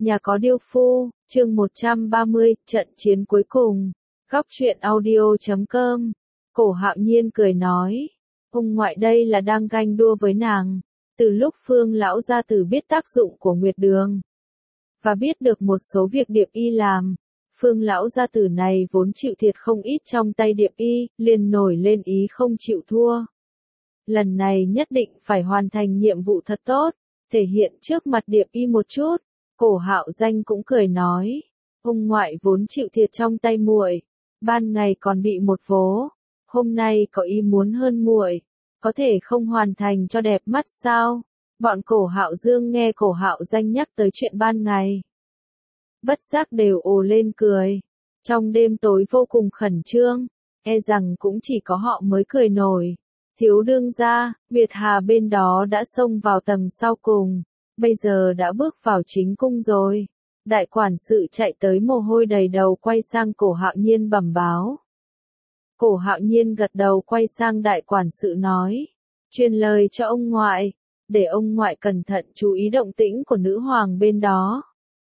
Nhà có điêu phu, chương 130, trận chiến cuối cùng. Góc truyện audio.com. Cổ Hạo Nhiên cười nói, ông ngoại đây là đang ganh đua với nàng. Từ lúc Phương lão gia tử biết tác dụng của Nguyệt Đường và biết được một số việc Điệp Y làm, Phương lão gia tử này vốn chịu thiệt không ít trong tay Điệp Y, liền nổi lên ý không chịu thua. Lần này nhất định phải hoàn thành nhiệm vụ thật tốt, thể hiện trước mặt Điệp Y một chút. Cổ Hạo Danh cũng cười nói, ông ngoại vốn chịu thiệt trong tay muội, ban ngày còn bị một vố, hôm nay có ý muốn hơn muội, có thể không hoàn thành cho đẹp mắt sao? Bọn Cổ Hạo Dương nghe Cổ Hạo Danh nhắc tới chuyện ban ngày, bất giác đều ồ lên cười. Trong đêm tối vô cùng khẩn trương, e rằng cũng chỉ có họ mới cười nổi. Thiếu đương gia, Nguyệt Hà bên đó đã xông vào tầng sau cùng, bây giờ đã bước vào chính cung rồi. Đại quản sự chạy tới mồ hôi đầy đầu quay sang Cổ Hạo Nhiên bẩm báo. Cổ Hạo Nhiên gật đầu quay sang đại quản sự nói, truyền lời cho ông ngoại, để ông ngoại cẩn thận chú ý động tĩnh của nữ hoàng bên đó.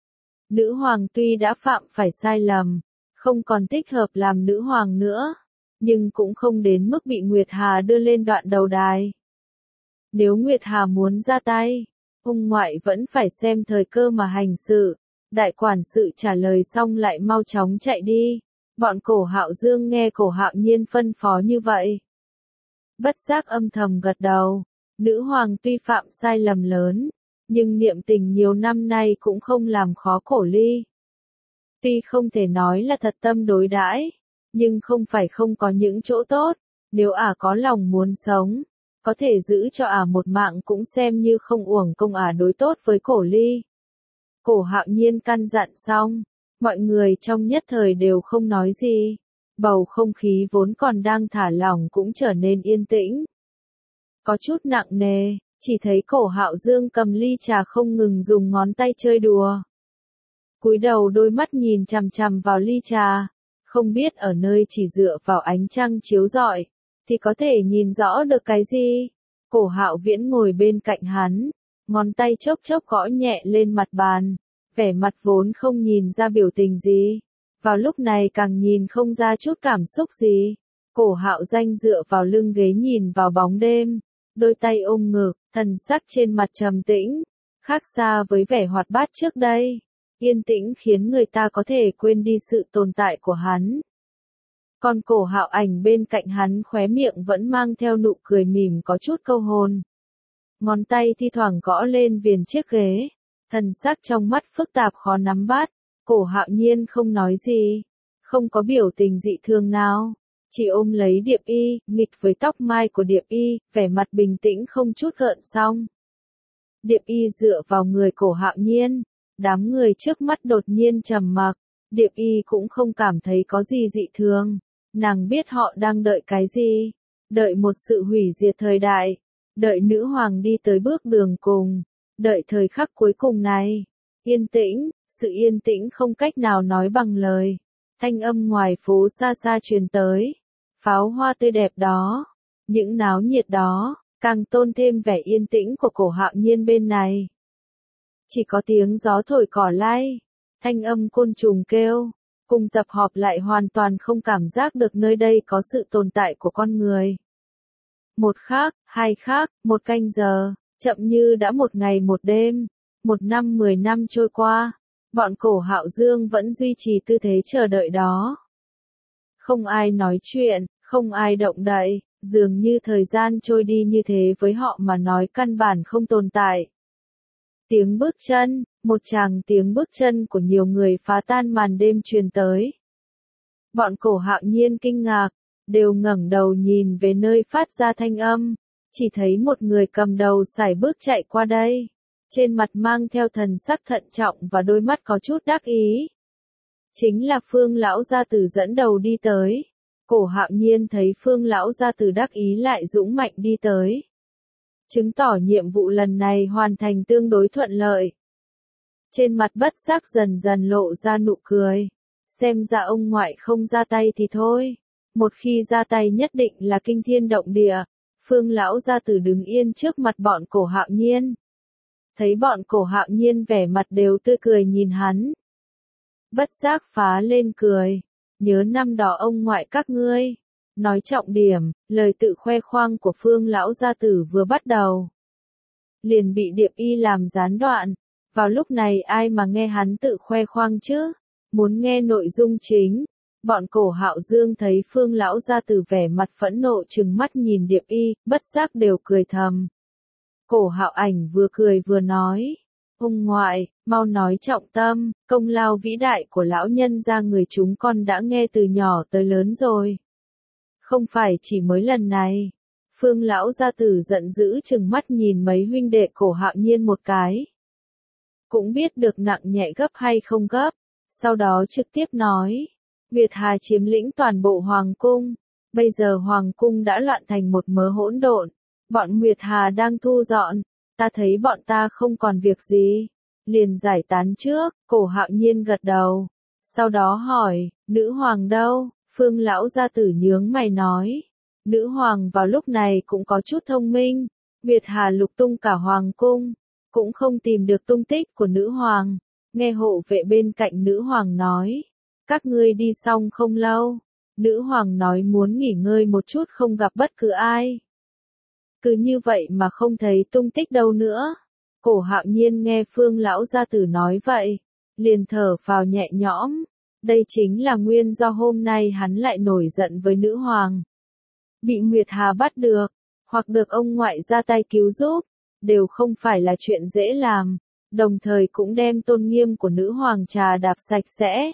Nữ hoàng tuy đã phạm phải sai lầm, không còn thích hợp làm nữ hoàng nữa, nhưng cũng không đến mức bị Nguyệt Hà đưa lên đoạn đầu đài. Nếu Nguyệt Hà muốn ra tay, ông ngoại vẫn phải xem thời cơ mà hành sự. Đại quản sự trả lời xong lại mau chóng chạy đi. Bọn Cổ Hạo Dương nghe Cổ Hạo Nhiên phân phó như vậy, bất giác âm thầm gật đầu. Nữ hoàng tuy phạm sai lầm lớn, nhưng niệm tình nhiều năm nay cũng không làm khó Cổ Ly. Tuy không thể nói là thật tâm đối đãi, nhưng không phải không có những chỗ tốt. Nếu ả có lòng muốn sống, có thể giữ cho ả một mạng cũng xem như không uổng công ả đối tốt với Cổ Ly. Cổ Hạo Nhiên căn dặn xong, mọi người trong nhất thời đều không nói gì. Bầu không khí vốn còn đang thả lỏng cũng trở nên yên tĩnh. Có chút nặng nề, chỉ thấy Cổ Hạo Dương cầm ly trà không ngừng dùng ngón tay chơi đùa. Cúi đầu đôi mắt nhìn chằm chằm vào ly trà, không biết ở nơi chỉ dựa vào ánh trăng chiếu rọi, thì có thể nhìn rõ được cái gì. Cổ Hạo Viễn ngồi bên cạnh hắn, ngón tay chốc chốc gõ nhẹ lên mặt bàn, vẻ mặt vốn không nhìn ra biểu tình gì, vào lúc này càng nhìn không ra chút cảm xúc gì. Cổ Hạo Danh dựa vào lưng ghế nhìn vào bóng đêm, đôi tay ôm ngực, thần sắc trên mặt trầm tĩnh, khác xa với vẻ hoạt bát trước đây. Yên tĩnh khiến người ta có thể quên đi sự tồn tại của hắn. Còn Cổ Hạo Ảnh bên cạnh hắn khóe miệng vẫn mang theo nụ cười mỉm có chút câu hồn. Ngón tay thi thoảng gõ lên viền chiếc ghế, thần sắc trong mắt phức tạp khó nắm bắt. Cổ Hạo Nhiên không nói gì, không có biểu tình dị thường nào, chỉ ôm lấy Điệp Y, nghịch với tóc mai của Điệp Y, vẻ mặt bình tĩnh không chút gợn sóng. Điệp Y dựa vào người Cổ Hạo Nhiên, đám người trước mắt đột nhiên trầm mặc. Điệp Y cũng không cảm thấy có gì dị thường, nàng biết họ đang đợi cái gì, đợi một sự hủy diệt thời đại, đợi nữ hoàng đi tới bước đường cùng, đợi thời khắc cuối cùng này. Yên tĩnh, sự yên tĩnh không cách nào nói bằng lời. Thanh âm ngoài phố xa xa truyền tới, pháo hoa tươi đẹp đó, những náo nhiệt đó, càng tôn thêm vẻ yên tĩnh của Cổ Hạo Nhiên bên này. Chỉ có tiếng gió thổi cỏ lay, thanh âm côn trùng kêu, cùng tập họp lại hoàn toàn không cảm giác được nơi đây có sự tồn tại của con người. Một khắc, hai khắc, một canh giờ, chậm như đã một ngày một đêm, 1 năm 10 năm trôi qua, bọn Cổ Hạo Dương vẫn duy trì tư thế chờ đợi đó. Không ai nói chuyện, không ai động đậy, dường như thời gian trôi đi như thế với họ mà nói căn bản không tồn tại. Tiếng bước chân, một tràng tiếng bước chân của nhiều người phá tan màn đêm truyền tới. Bọn Cổ Hạo Nhiên kinh ngạc, đều ngẩng đầu nhìn về nơi phát ra thanh âm, chỉ thấy một người cầm đầu sải bước chạy qua đây, trên mặt mang theo thần sắc thận trọng và đôi mắt có chút đắc ý. Chính là Phương lão gia tử dẫn đầu đi tới. Cổ Hạo Nhiên thấy Phương lão gia tử đắc ý lại dũng mạnh đi tới, chứng tỏ nhiệm vụ lần này hoàn thành tương đối thuận lợi. Trên mặt bất giác dần dần lộ ra nụ cười, xem ra ông ngoại không ra tay thì thôi, một khi ra tay nhất định là kinh thiên động địa. Phương lão gia tử đứng yên trước mặt bọn Cổ Hạo Nhiên, thấy bọn Cổ Hạo Nhiên vẻ mặt đều tươi cười nhìn hắn. Bất giác phá lên cười, nhớ năm đó ông ngoại các ngươi. Nói trọng điểm, lời tự khoe khoang của Phương lão gia tử vừa bắt đầu, liền bị Điệp Y làm gián đoạn. Vào lúc này ai mà nghe hắn tự khoe khoang chứ? Muốn nghe nội dung chính. Bọn Cổ Hạo Dương thấy Phương lão gia tử vẻ mặt phẫn nộ trừng mắt nhìn Điệp Y, bất giác đều cười thầm. Cổ Hạo Ảnh vừa cười vừa nói, ông ngoại, mau nói trọng tâm, công lao vĩ đại của lão nhân gia người chúng con đã nghe từ nhỏ tới lớn rồi. Không phải chỉ mới lần này. Phương lão gia tử giận dữ trừng mắt nhìn mấy huynh đệ Cổ Hạo Nhiên một cái. Cũng biết được nặng nhẹ gấp hay không gấp, sau đó trực tiếp nói, Nguyệt Hà chiếm lĩnh toàn bộ hoàng cung, bây giờ hoàng cung đã loạn thành một mớ hỗn độn, bọn Nguyệt Hà đang thu dọn, ta thấy bọn ta không còn việc gì, liền giải tán trước. Cổ Hạo Nhiên gật đầu, sau đó hỏi, nữ hoàng đâu? Phương lão gia tử nhướng mày nói, nữ hoàng vào lúc này cũng có chút thông minh, Nguyệt Hà lục tung cả hoàng cung, cũng không tìm được tung tích của nữ hoàng. Nghe hộ vệ bên cạnh nữ hoàng nói, các ngươi đi xong không lâu, nữ hoàng nói muốn nghỉ ngơi một chút không gặp bất cứ ai. Cứ như vậy mà không thấy tung tích đâu nữa. Cổ Hạo Nhiên nghe Phương lão gia tử nói vậy, liền thở phào nhẹ nhõm. Đây chính là nguyên do hôm nay hắn lại nổi giận với nữ hoàng. Bị Nguyệt Hà bắt được, hoặc được ông ngoại ra tay cứu giúp, đều không phải là chuyện dễ làm, đồng thời cũng đem tôn nghiêm của nữ hoàng trà đạp sạch sẽ.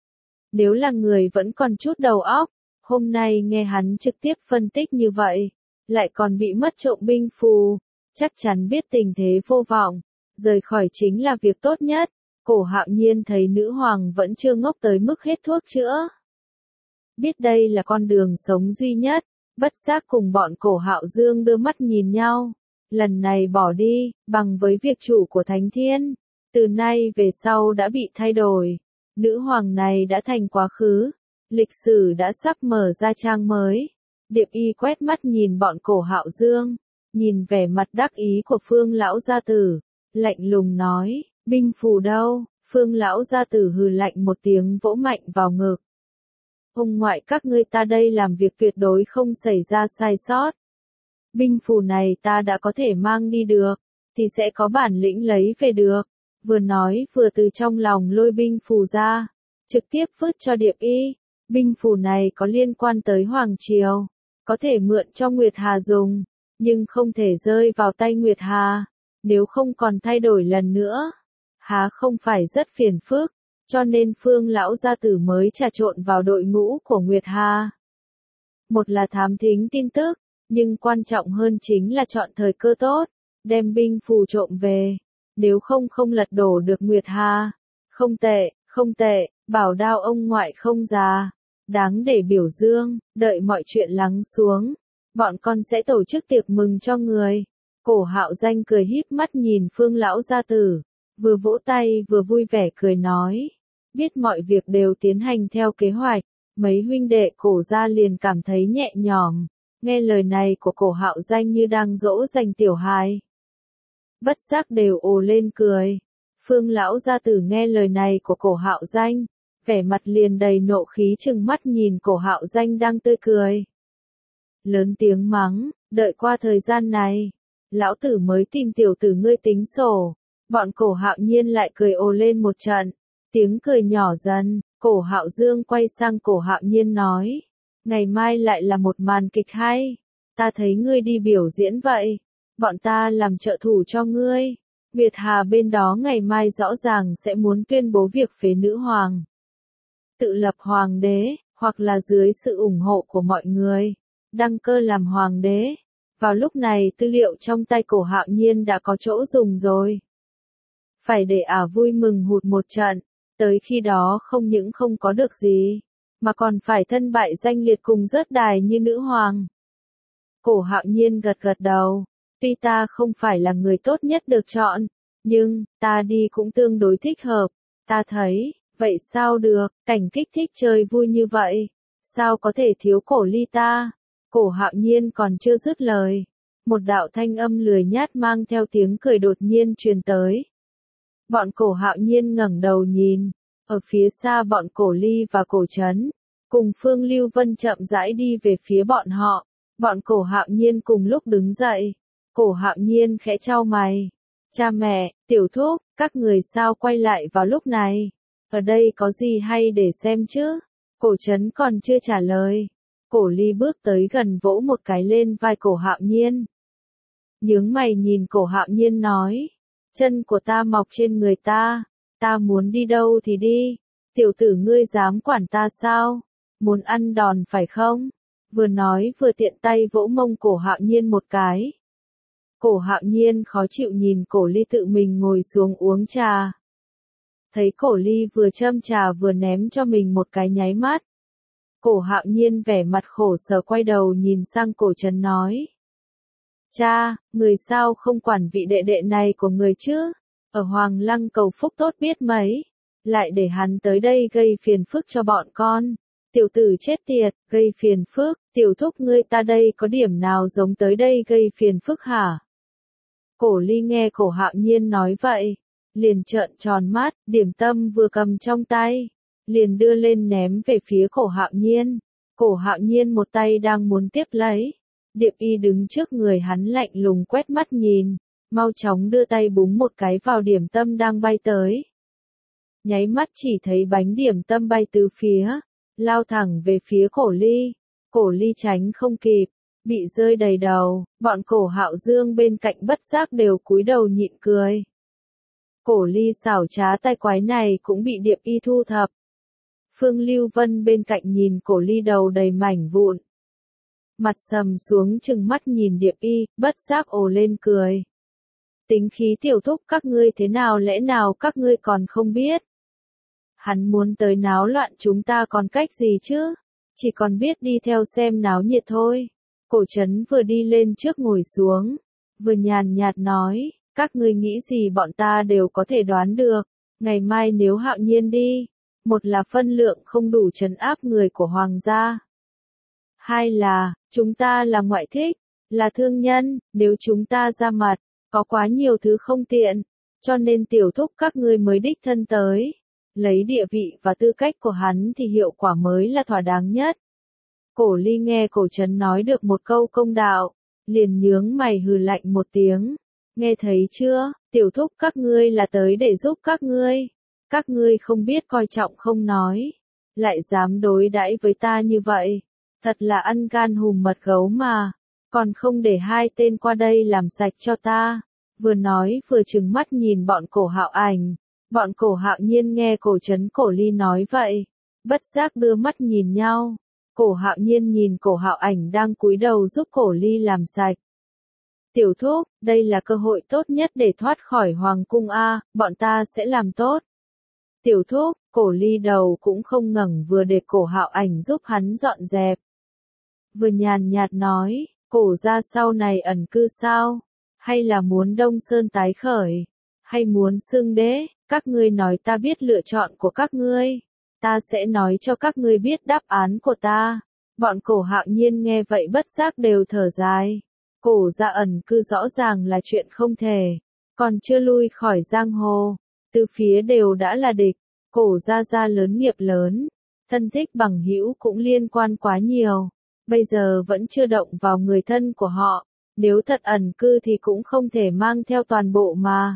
Nếu là người vẫn còn chút đầu óc, hôm nay nghe hắn trực tiếp phân tích như vậy, lại còn bị mất trộm binh phù, chắc chắn biết tình thế vô vọng, rời khỏi chính là việc tốt nhất. Cổ Hạo Nhiên thấy nữ hoàng vẫn chưa ngốc tới mức hết thuốc chữa. Biết đây là con đường sống duy nhất, bất giác cùng bọn Cổ Hạo Dương đưa mắt nhìn nhau. Lần này bỏ đi, bằng với việc chủ của Thánh Thiên, từ nay về sau đã bị thay đổi. Nữ hoàng này đã thành quá khứ, lịch sử đã sắp mở ra trang mới. Điệp Y quét mắt nhìn bọn Cổ Hạo Dương, nhìn vẻ mặt đắc ý của Phương lão gia tử, lạnh lùng nói, binh phù đâu? Phương lão gia tử hừ lạnh một tiếng vỗ mạnh vào ngực. Ông ngoại các ngươi ta đây làm việc tuyệt đối không xảy ra sai sót. Binh phù này ta đã có thể mang đi được, thì sẽ có bản lĩnh lấy về được. Vừa nói vừa từ trong lòng lôi binh phù ra, trực tiếp vứt cho Điệp Y. Binh phù này có liên quan tới Hoàng Triều, có thể mượn cho Nguyệt Hà dùng, nhưng không thể rơi vào tay Nguyệt Hà, nếu không còn thay đổi lần nữa. Há không phải rất phiền phức, cho nên Phương lão gia tử mới trà trộn vào đội ngũ của Nguyệt Hà. Một là thám thính tin tức, nhưng quan trọng hơn chính là chọn thời cơ tốt, đem binh phù trộm về, nếu không không lật đổ được Nguyệt Hà. Không tệ, không tệ, bảo đao ông ngoại không già, đáng để biểu dương. Đợi mọi chuyện lắng xuống, bọn con sẽ tổ chức tiệc mừng cho người. Cổ Hạo Danh cười híp mắt nhìn Phương lão gia tử, vừa vỗ tay vừa vui vẻ cười nói, biết mọi việc đều tiến hành theo kế hoạch. Mấy huynh đệ Cổ gia liền cảm thấy nhẹ nhõm, nghe lời này của Cổ Hạo Danh như đang dỗ dành tiểu hài. Bất giác đều ồ lên cười. Phương lão gia tử nghe lời này của Cổ Hạo Danh, vẻ mặt liền đầy nộ khí trừng mắt nhìn Cổ Hạo Danh đang tươi cười. Lớn tiếng mắng, đợi qua thời gian này, lão tử mới tìm tiểu tử ngươi tính sổ. Bọn Cổ Hạo Nhiên lại cười ồ lên một trận, tiếng cười nhỏ dần. Cổ Hạo Dương quay sang Cổ Hạo Nhiên nói, ngày mai lại là một màn kịch hay, ta thấy ngươi đi biểu diễn vậy, bọn ta làm trợ thủ cho ngươi. Nguyệt Hà bên đó ngày mai rõ ràng sẽ muốn tuyên bố việc phế nữ hoàng, tự lập hoàng đế, hoặc là dưới sự ủng hộ của mọi người, đăng cơ làm hoàng đế. Vào lúc này tư liệu trong tay Cổ Hạo Nhiên đã có chỗ dùng rồi. Phải để vui mừng hụt một trận, tới khi đó không những không có được gì, mà còn phải thân bại danh liệt cùng rớt đài như nữ hoàng. Cổ Hạo Nhiên gật gật đầu, tuy ta không phải là người tốt nhất được chọn, nhưng, ta đi cũng tương đối thích hợp, ta thấy, vậy sao được, cảnh kích thích chơi vui như vậy, sao có thể thiếu Cổ Ly ta. Cổ Hạo Nhiên còn chưa dứt lời, một đạo thanh âm lười nhát mang theo tiếng cười đột nhiên truyền tới. Bọn Cổ Hạo Nhiên ngẩng đầu nhìn, ở phía xa bọn Cổ Ly và Cổ Trấn, cùng Phương Lưu Vân chậm rãi đi về phía bọn họ. Bọn Cổ Hạo Nhiên cùng lúc đứng dậy. Cổ Hạo Nhiên khẽ chau mày. Cha mẹ, tiểu thúc, các người sao quay lại vào lúc này? Ở đây có gì hay để xem chứ? Cổ Trấn còn chưa trả lời. Cổ Ly bước tới gần vỗ một cái lên vai Cổ Hạo Nhiên. Nhướng mày nhìn Cổ Hạo Nhiên nói. Chân của ta mọc trên người ta muốn đi đâu thì đi. Tiểu tử ngươi dám quản ta sao? Muốn ăn đòn phải không? Vừa nói vừa tiện tay vỗ mông Cổ Hạo Nhiên một cái. Cổ Hạo Nhiên khó chịu nhìn Cổ Ly tự mình ngồi xuống uống trà. Thấy Cổ Ly vừa châm trà vừa ném cho mình một cái nháy mắt. Cổ Hạo Nhiên vẻ mặt khổ sở quay đầu nhìn sang Cổ Trấn nói. Cha, người sao không quản vị đệ đệ này của người chứ? Ở Hoàng Lăng cầu phúc tốt biết mấy. Lại để hắn tới đây gây phiền phức cho bọn con. Tiểu tử chết tiệt, gây phiền phức, tiểu thúc ngươi ta đây có điểm nào giống tới đây gây phiền phức hả? Cổ Ly nghe Cổ Hạo Nhiên nói vậy, liền trợn tròn mắt, điểm tâm vừa cầm trong tay, liền đưa lên ném về phía Cổ Hạo Nhiên. Cổ Hạo Nhiên một tay đang muốn tiếp lấy, Điệp Y đứng trước người hắn lạnh lùng quét mắt nhìn, mau chóng đưa tay búng một cái vào điểm tâm đang bay tới. Nháy mắt chỉ thấy bánh điểm tâm bay từ phía, lao thẳng về phía Cổ Ly. Cổ Ly tránh không kịp, bị rơi đầy đầu, bọn Cổ Hạo Dương bên cạnh bất giác đều cúi đầu nhịn cười. Cổ Ly xảo trá tay quái này cũng bị Điệp Y thu thập. Phương Lưu Vân bên cạnh nhìn Cổ Ly đầu đầy mảnh vụn. Mặt sầm xuống trừng mắt nhìn Điệp Y, bất giác ồ lên cười. Tính khí tiểu thúc các ngươi thế nào lẽ nào các ngươi còn không biết? Hắn muốn tới náo loạn chúng ta còn cách gì chứ? Chỉ còn biết đi theo xem náo nhiệt thôi. Cổ Trấn vừa đi lên trước ngồi xuống, vừa nhàn nhạt nói, các ngươi nghĩ gì bọn ta đều có thể đoán được. Ngày mai nếu Hạo Nhiên đi, một là phân lượng không đủ trấn áp người của Hoàng gia. Hai là, chúng ta là ngoại thích, là thương nhân, nếu chúng ta ra mặt, có quá nhiều thứ không tiện, cho nên tiểu thúc các ngươi mới đích thân tới. Lấy địa vị và tư cách của hắn thì hiệu quả mới là thỏa đáng nhất. Cổ Ly nghe Cổ Trấn nói được một câu công đạo, liền nhướng mày hừ lạnh một tiếng. Nghe thấy chưa, tiểu thúc các ngươi là tới để giúp các ngươi. Các ngươi không biết coi trọng không nói, lại dám đối đãi với ta như vậy. Thật là ăn gan hùm mật gấu mà, còn không để hai tên qua đây làm sạch cho ta. Vừa nói vừa trừng mắt nhìn bọn Cổ Hạo Ảnh. Bọn Cổ Hạo Nhiên nghe Cổ Trấn Cổ Ly nói vậy, bất giác đưa mắt nhìn nhau. Cổ Hạo Nhiên nhìn Cổ Hạo Ảnh đang cúi đầu giúp Cổ Ly làm sạch. Tiểu thúc, đây là cơ hội tốt nhất để thoát khỏi Hoàng cung a, bọn ta sẽ làm tốt. Tiểu thúc, Cổ Ly đầu cũng không ngẩng vừa để Cổ Hạo Ảnh giúp hắn dọn dẹp. Vừa nhàn nhạt nói, Cổ gia sau này ẩn cư sao? Hay là muốn Đông Sơn tái khởi? Hay muốn xưng đế? Các ngươi nói ta biết lựa chọn của các ngươi. Ta sẽ nói cho các ngươi biết đáp án của ta. Bọn Cổ Hạo Nhiên nghe vậy bất giác đều thở dài. Cổ gia ẩn cư rõ ràng là chuyện không thể. Còn chưa lui khỏi giang hồ. Từ phía đều đã là địch. Cổ gia lớn nghiệp lớn. Thân thích bằng hữu cũng liên quan quá nhiều. Bây giờ vẫn chưa động vào người thân của họ. Nếu thật ẩn cư thì cũng không thể mang theo toàn bộ mà.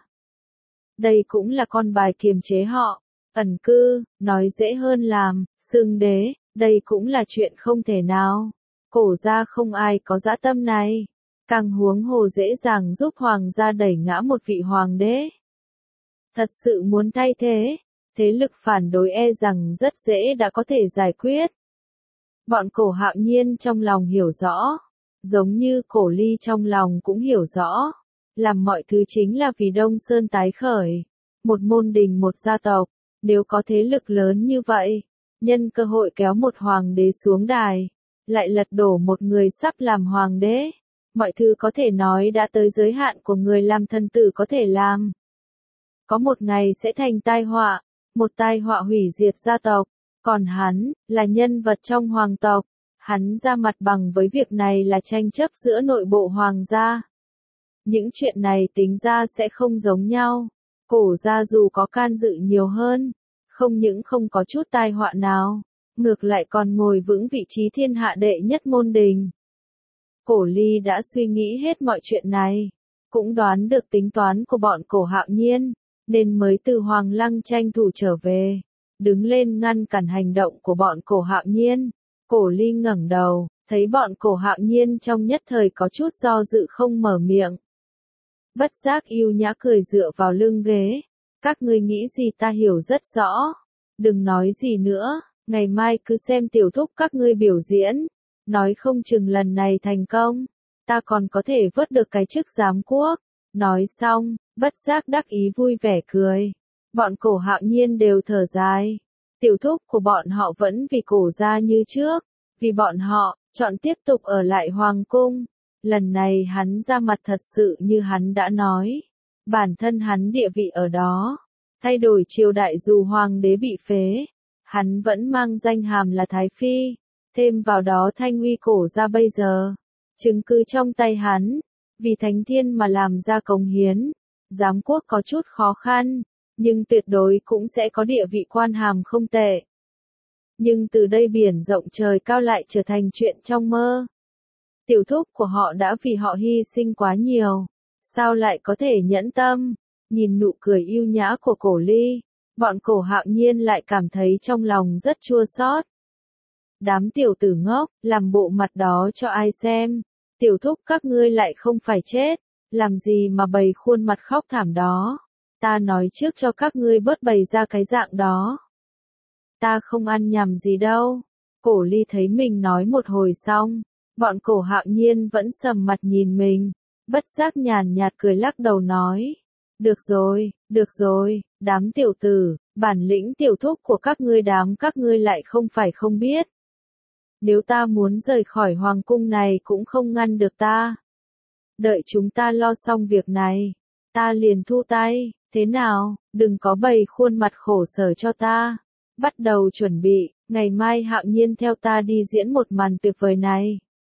Đây cũng là con bài kiềm chế họ. Ẩn cư, nói dễ hơn làm, xưng đế, đây cũng là chuyện không thể nào. Cổ gia không ai có dã tâm này. Càng huống hồ dễ dàng giúp Hoàng gia đẩy ngã một vị hoàng đế. Thật sự muốn thay thế, thế lực phản đối e rằng rất dễ đã có thể giải quyết. Bọn Cổ Hạo Nhiên trong lòng hiểu rõ, giống như Cổ Ly trong lòng cũng hiểu rõ. Làm mọi thứ chính là vì Đông Sơn tái khởi. Một môn đình một gia tộc, nếu có thế lực lớn như vậy, nhân cơ hội kéo một hoàng đế xuống đài, lại lật đổ một người sắp làm hoàng đế. Mọi thứ có thể nói đã tới giới hạn của người làm thần tử có thể làm. Có một ngày sẽ thành tai họa, một tai họa hủy diệt gia tộc. Còn hắn, là nhân vật trong hoàng tộc, Hắn ra mặt bằng với việc này là tranh chấp giữa nội bộ hoàng gia. Những chuyện này tính ra sẽ không giống nhau. Cổ gia dù có can dự nhiều hơn, không những không có chút tai họa nào, ngược lại còn ngồi vững vị trí thiên hạ đệ nhất môn đình. Cổ Ly đã suy nghĩ hết mọi chuyện này, cũng đoán được tính toán của bọn Cổ Hạo Nhiên, nên mới từ Hoàng Lăng tranh thủ trở về, đứng lên ngăn cản hành động của bọn Cổ Hạo Nhiên. Cổ Ly ngẩng đầu, thấy bọn Cổ Hạo Nhiên trong nhất thời có chút do dự không mở miệng. Bất giác yêu nhã cười dựa vào lưng ghế. Các ngươi nghĩ gì ta hiểu rất rõ. Đừng nói gì nữa, ngày mai cứ xem tiểu thúc các ngươi biểu diễn. Nói không chừng lần này thành công, ta còn có thể vớt được cái chức giám quốc. Nói xong, bất giác đắc ý vui vẻ cười. Bọn Cổ Hạo Nhiên đều thở dài. Tiểu thúc của bọn họ vẫn vì Cổ gia như trước, vì bọn họ, chọn tiếp tục ở lại Hoàng cung. Lần này hắn ra mặt thật sự như hắn đã nói. Bản thân hắn địa vị ở đó, thay đổi triều đại dù hoàng đế bị phế, hắn vẫn mang danh hàm là Thái Phi. Thêm vào đó thanh uy Cổ gia bây giờ, chứng cứ trong tay hắn, vì Thánh Thiên mà làm ra cống hiến. Giám quốc có chút khó khăn, nhưng tuyệt đối cũng sẽ có địa vị quan hàm không tệ. Nhưng từ đây biển rộng trời cao lại trở thành chuyện trong mơ. Tiểu thúc của họ đã vì họ hy sinh quá nhiều, sao lại có thể nhẫn tâm? Nhìn nụ cười yêu nhã của Cổ Ly, bọn Cổ Hạo Nhiên lại cảm thấy trong lòng rất chua xót. Đám tiểu tử ngốc, làm bộ mặt đó cho ai xem? Tiểu thúc các ngươi lại không phải chết, làm gì mà bày khuôn mặt khóc thảm đó? Ta nói trước cho các ngươi bớt bày ra cái dạng đó. Ta không ăn nhầm gì đâu. Cổ Ly thấy mình nói một hồi xong, bọn Cổ Hạo Nhiên vẫn sầm mặt nhìn mình, bất giác nhàn nhạt cười lắc đầu nói. Được rồi, đám tiểu tử, bản lĩnh tiểu thúc của các ngươi lại không phải không biết. Nếu ta muốn rời khỏi hoàng cung này cũng không ngăn được ta. Đợi chúng ta lo xong việc này, ta liền thu tay, thế nào, đừng có bày khuôn mặt khổ sở cho ta. Bắt đầu chuẩn bị, ngày mai Hạo Nhiên theo ta đi diễn một màn tuyệt vời này.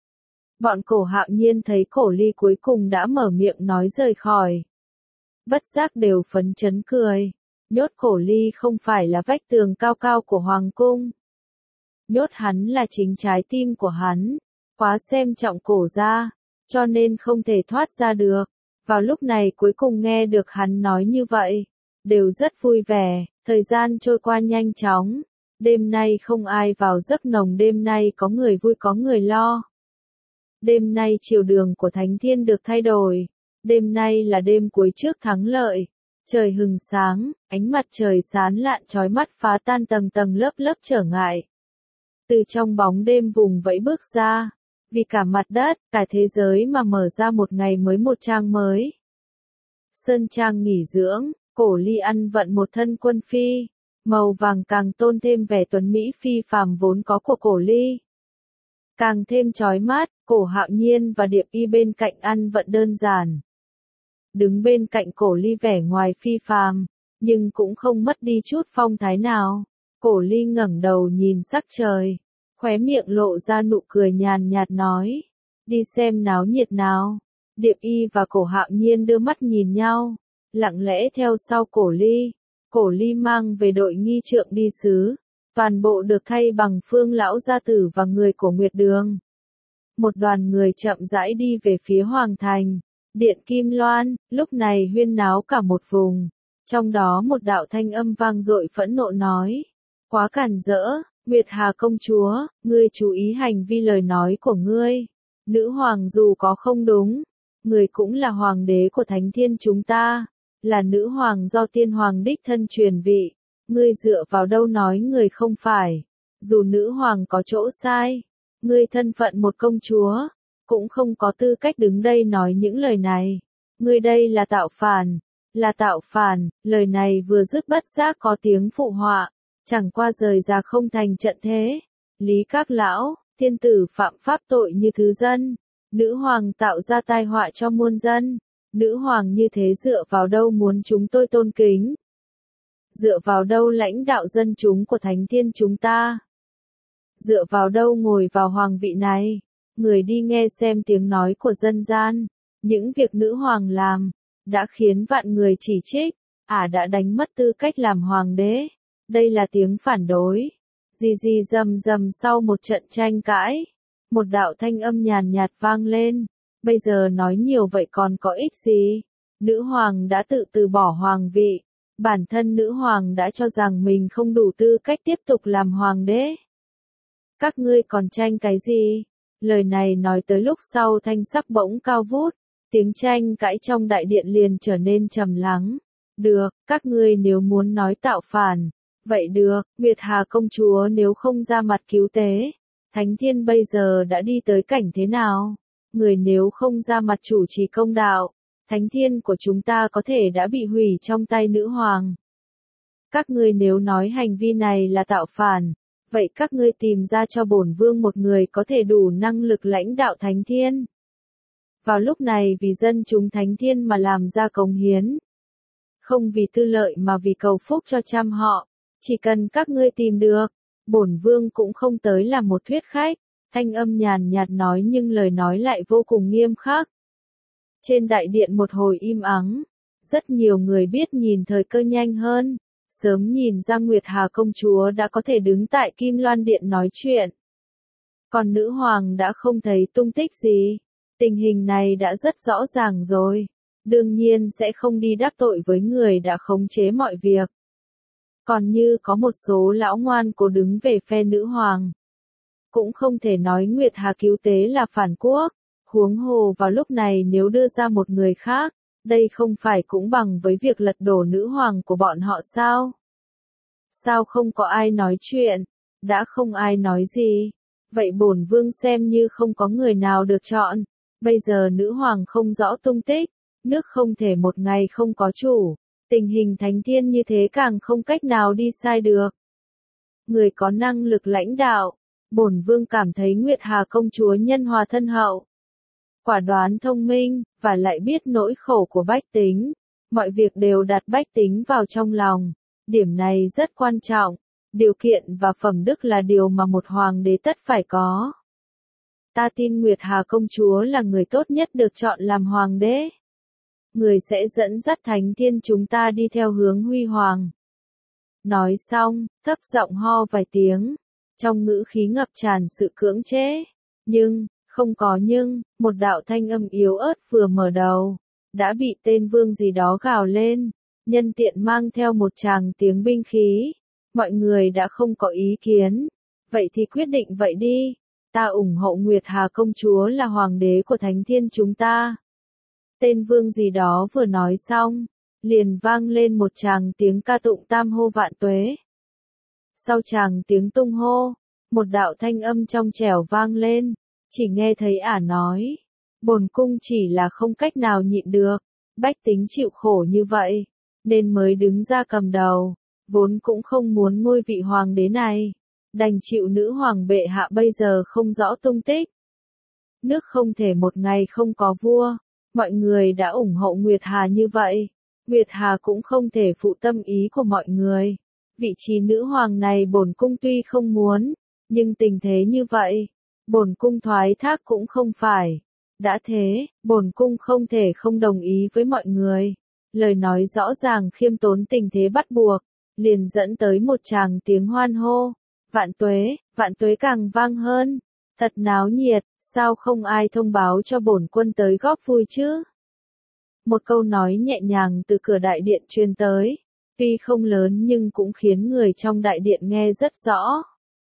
Bọn Cổ Hạo Nhiên thấy Cổ Ly cuối cùng đã mở miệng nói rời khỏi. Bất giác đều phấn chấn cười. Nhốt Cổ Ly không phải là vách tường cao cao của hoàng cung. Nhốt hắn là chính trái tim của hắn. Quá xem trọng Cổ gia, cho nên không thể thoát ra được. Vào lúc này cuối cùng nghe được hắn nói như vậy, đều rất vui vẻ. Thời gian trôi qua nhanh chóng. Đêm nay không ai vào giấc nồng, đêm nay có người vui có người lo. Đêm nay triều đường của Thánh Thiên được thay đổi. Đêm nay là đêm cuối trước thắng lợi. Trời hừng sáng, ánh mặt trời sáng lạn chói mắt phá tan tầng tầng lớp lớp trở ngại. Từ trong bóng đêm vùng vẫy bước ra, vì cả mặt đất, cả thế giới mà mở ra một ngày mới, một trang mới. Sơn trang nghỉ dưỡng, Cổ Ly ăn vận một thân quân phi, màu vàng càng tôn thêm vẻ tuấn mỹ phi phàm vốn có của Cổ Ly. Càng thêm chói mắt, Cổ Hạo Nhiên và Điệp Y bên cạnh ăn vận đơn giản. Đứng bên cạnh Cổ Ly vẻ ngoài phi phàm, nhưng cũng không mất đi chút phong thái nào. Cổ Ly ngẩng đầu nhìn sắc trời, khóe miệng lộ ra nụ cười nhàn nhạt nói, đi xem náo nhiệt nào. Điệp Y và Cổ Hạo Nhiên đưa mắt nhìn nhau, lặng lẽ theo sau Cổ Ly. Cổ Ly mang về đội nghi trượng đi sứ, toàn bộ được thay bằng Phương lão gia tử và người của Nguyệt Đường. Một đoàn người chậm rãi đi về phía Hoàng Thành, Điện Kim Loan, lúc này huyên náo cả một vùng. Trong đó một đạo thanh âm vang dội phẫn nộ nói, quá cản rỡ, Nguyệt Hà công chúa, ngươi chú ý hành vi lời nói của ngươi. Nữ hoàng dù có không đúng, người cũng là hoàng đế của Thánh Thiên chúng ta, là nữ hoàng do tiên hoàng đích thân truyền vị. Ngươi dựa vào đâu nói người không phải? Dù nữ hoàng có chỗ sai, ngươi thân phận một công chúa, cũng không có tư cách đứng đây nói những lời này. Ngươi đây là tạo phản, lời này vừa dứt bất giác có tiếng phụ họa, chẳng qua rời ra không thành trận thế. Lý các lão, thiên tử phạm pháp tội như thứ dân, nữ hoàng tạo ra tai họa cho muôn dân, nữ hoàng như thế dựa vào đâu muốn chúng tôi tôn kính? Dựa vào đâu lãnh đạo dân chúng của Thánh Thiên chúng ta? dựa vào đâu ngồi vào hoàng vị này, người đi nghe xem tiếng nói của dân gian, những việc nữ hoàng làm, đã khiến vạn người chỉ trích, đã đánh mất tư cách làm hoàng đế, đây là tiếng phản đối, gì rầm rầm sau một trận tranh cãi, một đạo thanh âm nhàn nhạt vang lên, bây giờ nói nhiều vậy còn có ích gì, nữ hoàng đã tự từ bỏ hoàng vị. Bản thân nữ hoàng đã cho rằng mình không đủ tư cách tiếp tục làm hoàng đế. Các ngươi còn tranh cái gì? Lời này nói tới lúc sau thanh sắc bỗng cao vút, tiếng tranh cãi trong đại điện liền trở nên trầm lắng. Được, các ngươi nếu muốn nói tạo phản, vậy được, Nguyệt Hà công chúa nếu không ra mặt cứu tế, Thánh Thiên bây giờ đã đi tới cảnh thế nào? Người nếu không ra mặt chủ trì công đạo, Thánh Thiên của chúng ta có thể đã bị hủy trong tay nữ hoàng. Các ngươi nếu nói hành vi này là tạo phản, vậy các ngươi tìm ra cho bổn vương một người có thể đủ năng lực lãnh đạo Thánh Thiên. Vào lúc này vì dân chúng Thánh Thiên mà làm ra cống hiến. Không vì tư lợi mà vì cầu phúc cho trăm họ, chỉ cần các ngươi tìm được, bổn vương cũng không tới làm một thuyết khách, thanh âm nhàn nhạt nói nhưng lời nói lại vô cùng nghiêm khắc. Trên đại điện một hồi im ắng, rất nhiều người biết nhìn thời cơ nhanh hơn, sớm nhìn ra Nguyệt Hà công chúa đã có thể đứng tại Kim Loan Điện nói chuyện. Còn nữ hoàng đã không thấy tung tích gì, tình hình này đã rất rõ ràng rồi, đương nhiên sẽ không đi đắc tội với người đã khống chế mọi việc. Còn như có một số lão ngoan cố đứng về phe nữ hoàng, cũng không thể nói Nguyệt Hà cứu tế là phản quốc. Huống hồ vào lúc này nếu đưa ra một người khác, đây không phải cũng bằng với việc lật đổ nữ hoàng của bọn họ sao? Sao không có ai nói chuyện? Đã không ai nói gì. Vậy bổn vương xem như không có người nào được chọn. Bây giờ nữ hoàng không rõ tung tích, nước không thể một ngày không có chủ. Tình hình Thánh Thiên như thế càng không cách nào đi sai được. Người có năng lực lãnh đạo, bổn vương cảm thấy Nguyệt Hà công chúa nhân hòa thân hậu. Quả đoán thông minh, và lại biết nỗi khổ của bách tính. Mọi việc đều đặt bách tính vào trong lòng. Điểm này rất quan trọng. Điều kiện và phẩm đức là điều mà một hoàng đế tất phải có. Ta tin Nguyệt Hà công chúa là người tốt nhất được chọn làm hoàng đế. Người sẽ dẫn dắt Thánh Thiên chúng ta đi theo hướng huy hoàng. Nói xong, thấp giọng ho vài tiếng. Trong ngữ khí ngập tràn sự cưỡng chế. Không có nhưng, một đạo thanh âm yếu ớt vừa mở đầu, đã bị tên vương gì đó gào lên, nhân tiện mang theo một tràng tiếng binh khí. Mọi người đã không có ý kiến, vậy thì quyết định vậy đi, ta ủng hộ Nguyệt Hà công chúa là hoàng đế của Thánh Thiên chúng ta. Tên vương gì đó vừa nói xong, liền vang lên một tràng tiếng ca tụng tam hô vạn tuế. Sau tràng tiếng tung hô, một đạo thanh âm trong trẻo vang lên. Chỉ nghe thấy nói, bổn cung chỉ là không cách nào nhịn được, bách tính chịu khổ như vậy, nên mới đứng ra cầm đầu, vốn cũng không muốn ngôi vị hoàng đế này, đành chịu nữ hoàng bệ hạ bây giờ không rõ tung tích. Nước không thể một ngày không có vua, mọi người đã ủng hộ Nguyệt Hà như vậy, Nguyệt Hà cũng không thể phụ tâm ý của mọi người. Vị trí nữ hoàng này bổn cung tuy không muốn, nhưng tình thế như vậy, bổn cung thoái thác cũng không phải. Đã thế, bổn cung không thể không đồng ý với mọi người. Lời nói rõ ràng khiêm tốn tình thế bắt buộc, liền dẫn tới một tràng tiếng hoan hô. Vạn tuế càng vang hơn. Thật náo nhiệt, sao không ai thông báo cho bổn quân tới góp vui chứ? Một câu nói nhẹ nhàng từ cửa đại điện truyền tới, tuy không lớn nhưng cũng khiến người trong đại điện nghe rất rõ.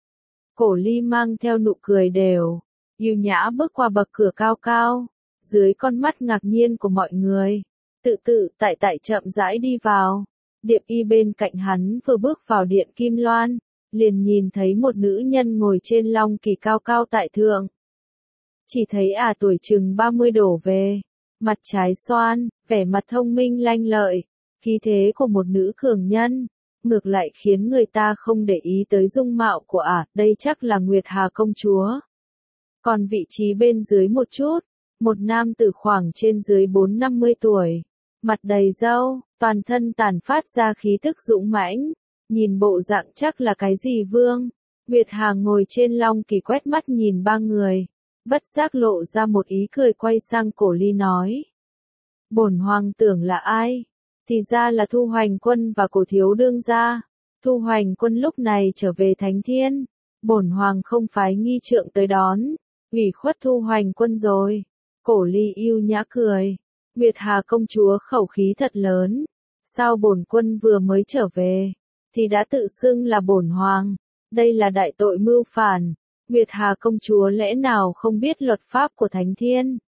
Cổ Ly mang theo nụ cười đều, yêu nhã bước qua bậc cửa cao cao, dưới con mắt ngạc nhiên của mọi người, tự tại chậm rãi đi vào. Điệp Y bên cạnh hắn vừa bước vào điện Kim Loan, liền nhìn thấy một nữ nhân ngồi trên long kỳ cao cao tại thượng. Chỉ thấy tuổi chừng 30 đổ về, mặt trái xoan, vẻ mặt thông minh lanh lợi, khí thế của một nữ cường nhân, ngược lại khiến người ta không để ý tới dung mạo của đây chắc là Nguyệt Hà công chúa. Còn vị trí bên dưới một chút, một nam tử khoảng trên dưới 4-50 tuổi, mặt đầy râu, toàn thân tản phát ra khí tức dũng mãnh, nhìn bộ dạng chắc là cái gì vương, Nguyệt Hà ngồi trên long kỳ quét mắt nhìn ba người, bất giác lộ ra một ý cười quay sang Cổ Ly nói. Bổn hoàng tưởng là ai? Thì ra là Thu Hoành Quân và Cổ thiếu đương gia. Thu Hoành Quân lúc này trở về Thánh Thiên, bổn hoàng không phái nghi trượng tới đón, ủy khuất Thu Hoành Quân rồi. Cổ Ly yêu nhã cười. Nguyệt Hà công chúa khẩu khí thật lớn, sao bổn quân vừa mới trở về thì đã tự xưng là bổn hoàng, đây là đại tội mưu phản. Nguyệt Hà công chúa lẽ nào không biết luật pháp của Thánh Thiên?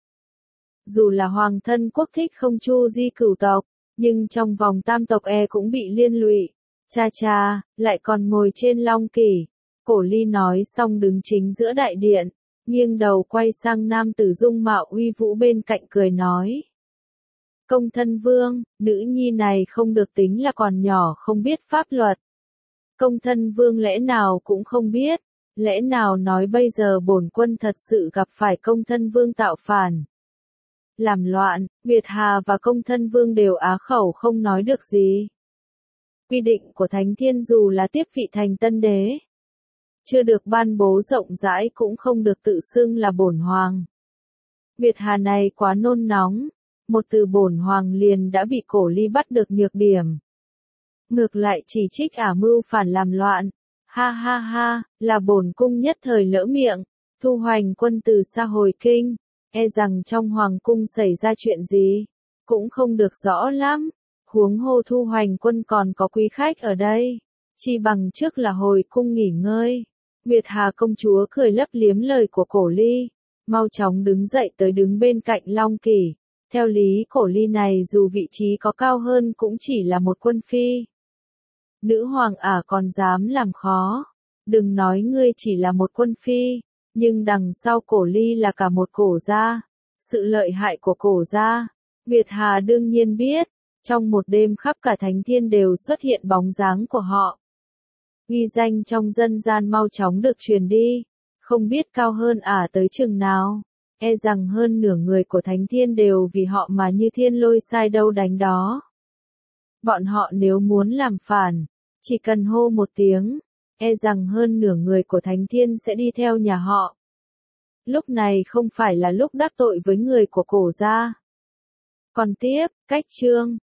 Dù là hoàng thân quốc thích không chu di cửu tộc, nhưng trong vòng tam tộc cũng bị liên lụy. Cha cha, lại còn ngồi trên long kỷ. Cổ Ly nói xong đứng chính giữa đại điện, nghiêng đầu quay sang nam tử dung mạo uy vũ bên cạnh cười nói. Công thân vương, nữ nhi này không được tính là còn nhỏ không biết pháp luật. Công thân vương lẽ nào cũng không biết, lẽ nào nói bây giờ bổn quân thật sự gặp phải công thân vương tạo phản. Làm loạn, Nguyệt Hà và công thân vương đều á khẩu không nói được gì. Quy định của Thánh Thiên dù là tiếp vị thành tân đế, chưa được ban bố rộng rãi cũng không được tự xưng là bổn hoàng. Nguyệt Hà này quá nôn nóng, một từ bổn hoàng liền đã bị Cổ Ly bắt được nhược điểm. Ngược lại chỉ trích mưu phản làm loạn. Ha ha ha, là bổn cung nhất thời lỡ miệng. Thu Hoành Quân từ xa hồi kinh, rằng trong hoàng cung xảy ra chuyện gì, cũng không được rõ lắm. Huống hồ Thu Hoành Quân còn có quý khách ở đây, chi bằng trước là hồi cung nghỉ ngơi. Nguyệt Hà công chúa cười lấp liếm lời của Cổ Ly, mau chóng đứng dậy tới đứng bên cạnh long kỷ. Theo lý Cổ Ly này dù vị trí có cao hơn cũng chỉ là một quân phi. Nữ hoàng còn dám làm khó. Đừng nói ngươi chỉ là một quân phi, nhưng đằng sau Cổ Ly là cả một cổ gia. Sự lợi hại của cổ gia, Nguyệt Hà đương nhiên biết. Trong một đêm khắp cả Thánh Thiên đều xuất hiện bóng dáng của họ. Uy danh trong dân gian mau chóng được truyền đi, không biết cao hơn tới chừng nào. Rằng hơn nửa người của Thánh Thiên đều vì họ mà như thiên lôi sai đâu đánh đó. Bọn họ nếu muốn làm phản, chỉ cần hô một tiếng, rằng hơn nửa người của Thánh Thiên sẽ đi theo nhà họ. Lúc này không phải là lúc đắc tội với người của cổ gia. Còn tiếp, cách chương